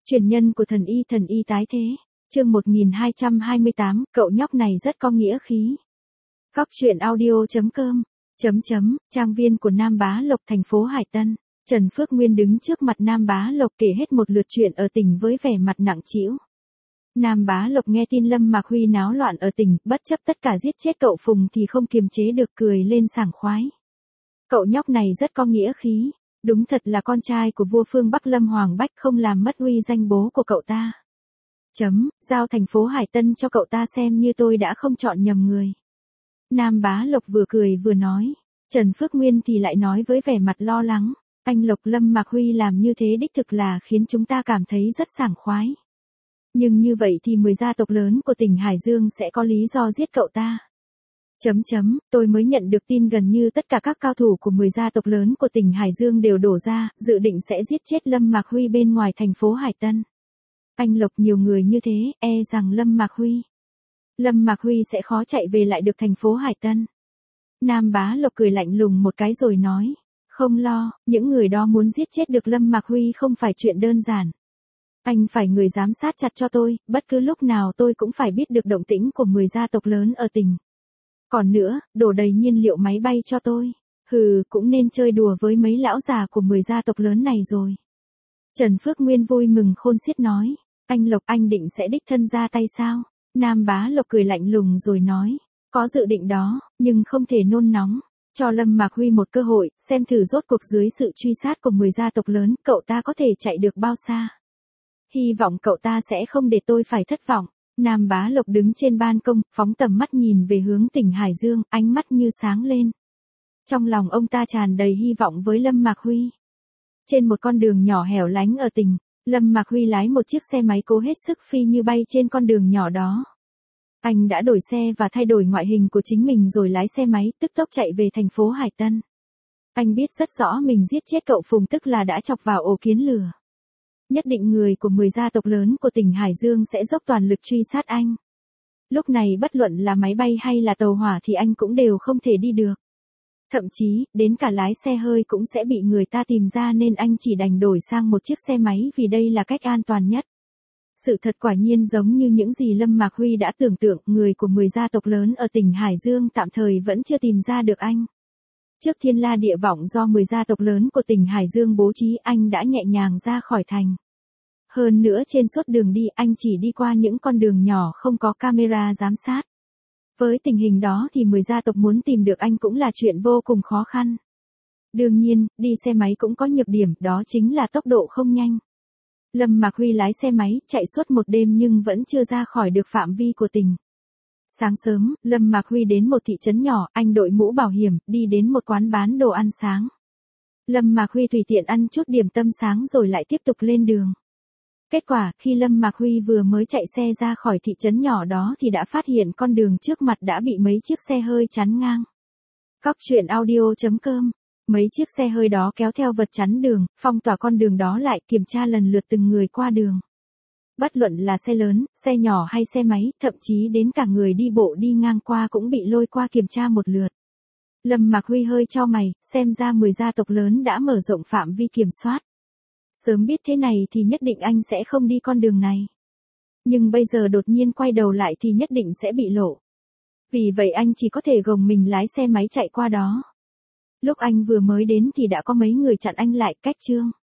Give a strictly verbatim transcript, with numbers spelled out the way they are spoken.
Truyền nhân của thần y thần y tái thế. Chương một nghìn hai trăm hai mươi tám, cậu nhóc này rất có nghĩa khí. Góc truyện audio.com, chấm chấm, trang viên của Nam Bá Lộc thành phố Hải Tân. Trần Phước Nguyên đứng trước mặt Nam Bá Lộc kể hết một lượt chuyện ở tỉnh với vẻ mặt nặng trĩu. Nam Bá Lộc nghe tin Lâm Mạc Huy náo loạn ở tỉnh, bất chấp tất cả giết chết cậu Phùng thì không kiềm chế được cười lên sảng khoái. Cậu nhóc này rất có nghĩa khí, đúng thật là con trai của vua phương Bắc Lâm Hoàng Bách, không làm mất uy danh bố của cậu ta. Chấm, giao thành phố Hải Tân cho cậu ta xem như tôi đã không chọn nhầm người. Nam Bá Lộc vừa cười vừa nói. Trần Phước Nguyên thì lại nói với vẻ mặt lo lắng. Anh Lộc, Lâm Mạc Huy làm như thế đích thực là khiến chúng ta cảm thấy rất sảng khoái. Nhưng như vậy thì mười gia tộc lớn của tỉnh Hải Dương sẽ có lý do giết cậu ta. Chấm chấm, tôi mới nhận được tin gần như tất cả các cao thủ của mười gia tộc lớn của tỉnh Hải Dương đều đổ ra, dự định sẽ giết chết Lâm Mạc Huy bên ngoài thành phố Hải Tân. Anh Lộc, nhiều người như thế, e rằng Lâm Mạc Huy. Lâm Mạc Huy sẽ khó chạy về lại được thành phố Hải Tân. Nam Bá Lộc cười lạnh lùng một cái rồi nói. Không lo, những người đó muốn giết chết được Lâm Mạc Huy không phải chuyện đơn giản. Anh phải người giám sát chặt cho tôi, bất cứ lúc nào tôi cũng phải biết được động tĩnh của mười gia tộc lớn ở tỉnh. Còn nữa, đổ đầy nhiên liệu máy bay cho tôi. Hừ, cũng nên chơi đùa với mấy lão già của mười gia tộc lớn này rồi. Trần Phước Nguyên vui mừng khôn xiết nói. Anh Lộc, anh định sẽ đích thân ra tay sao? Nam Bá Lộc cười lạnh lùng rồi nói. Có dự định đó, nhưng không thể nôn nóng. Cho Lâm Mạc Huy một cơ hội, xem thử rốt cuộc dưới sự truy sát của mười gia tộc lớn, cậu ta có thể chạy được bao xa. Hy vọng cậu ta sẽ không để tôi phải thất vọng. Nam Bá Lộc đứng trên ban công, phóng tầm mắt nhìn về hướng tỉnh Hải Dương, ánh mắt như sáng lên. Trong lòng ông ta tràn đầy hy vọng với Lâm Mạc Huy. Trên một con đường nhỏ hẻo lánh ở tỉnh, Lâm Mạc Huy lái một chiếc xe máy cố hết sức phi như bay trên con đường nhỏ đó. Anh đã đổi xe và thay đổi ngoại hình của chính mình rồi lái xe máy tức tốc chạy về thành phố Hải Tân. Anh biết rất rõ mình giết chết cậu Phùng tức là đã chọc vào ổ kiến lửa. Nhất định người của mười gia tộc lớn của tỉnh Hải Dương sẽ dốc toàn lực truy sát anh. Lúc này bất luận là máy bay hay là tàu hỏa thì anh cũng đều không thể đi được. Thậm chí, đến cả lái xe hơi cũng sẽ bị người ta tìm ra nên anh chỉ đành đổi sang một chiếc xe máy vì đây là cách an toàn nhất. Sự thật quả nhiên giống như những gì Lâm Mạc Huy đã tưởng tượng, người của mười gia tộc lớn ở tỉnh Hải Dương tạm thời vẫn chưa tìm ra được anh. Trước thiên la địa võng do mười gia tộc lớn của tỉnh Hải Dương bố trí, anh đã nhẹ nhàng ra khỏi thành. Hơn nữa trên suốt đường đi anh chỉ đi qua những con đường nhỏ không có camera giám sát. Với tình hình đó thì mười gia tộc muốn tìm được anh cũng là chuyện vô cùng khó khăn. Đương nhiên, đi xe máy cũng có nhược điểm, đó chính là tốc độ không nhanh. Lâm Mạc Huy lái xe máy, chạy suốt một đêm nhưng vẫn chưa ra khỏi được phạm vi của tỉnh. Sáng sớm, Lâm Mạc Huy đến một thị trấn nhỏ, anh đội mũ bảo hiểm, đi đến một quán bán đồ ăn sáng. Lâm Mạc Huy tùy tiện ăn chút điểm tâm sáng rồi lại tiếp tục lên đường. Kết quả, khi Lâm Mạc Huy vừa mới chạy xe ra khỏi thị trấn nhỏ đó thì đã phát hiện con đường trước mặt đã bị mấy chiếc xe hơi chắn ngang. Góc truyện audio.com. Mấy chiếc xe hơi đó kéo theo vật chắn đường, phong tỏa con đường đó lại, kiểm tra lần lượt từng người qua đường. Bất luận là xe lớn, xe nhỏ hay xe máy, thậm chí đến cả người đi bộ đi ngang qua cũng bị lôi qua kiểm tra một lượt. Lâm Mạc Huy hơi chau mày, xem ra mười gia tộc lớn đã mở rộng phạm vi kiểm soát. Sớm biết thế này thì nhất định anh sẽ không đi con đường này. Nhưng bây giờ đột nhiên quay đầu lại thì nhất định sẽ bị lộ. Vì vậy anh chỉ có thể gồng mình lái xe máy chạy qua đó. Lúc anh vừa mới đến thì đã có mấy người chặn anh lại, cách chương.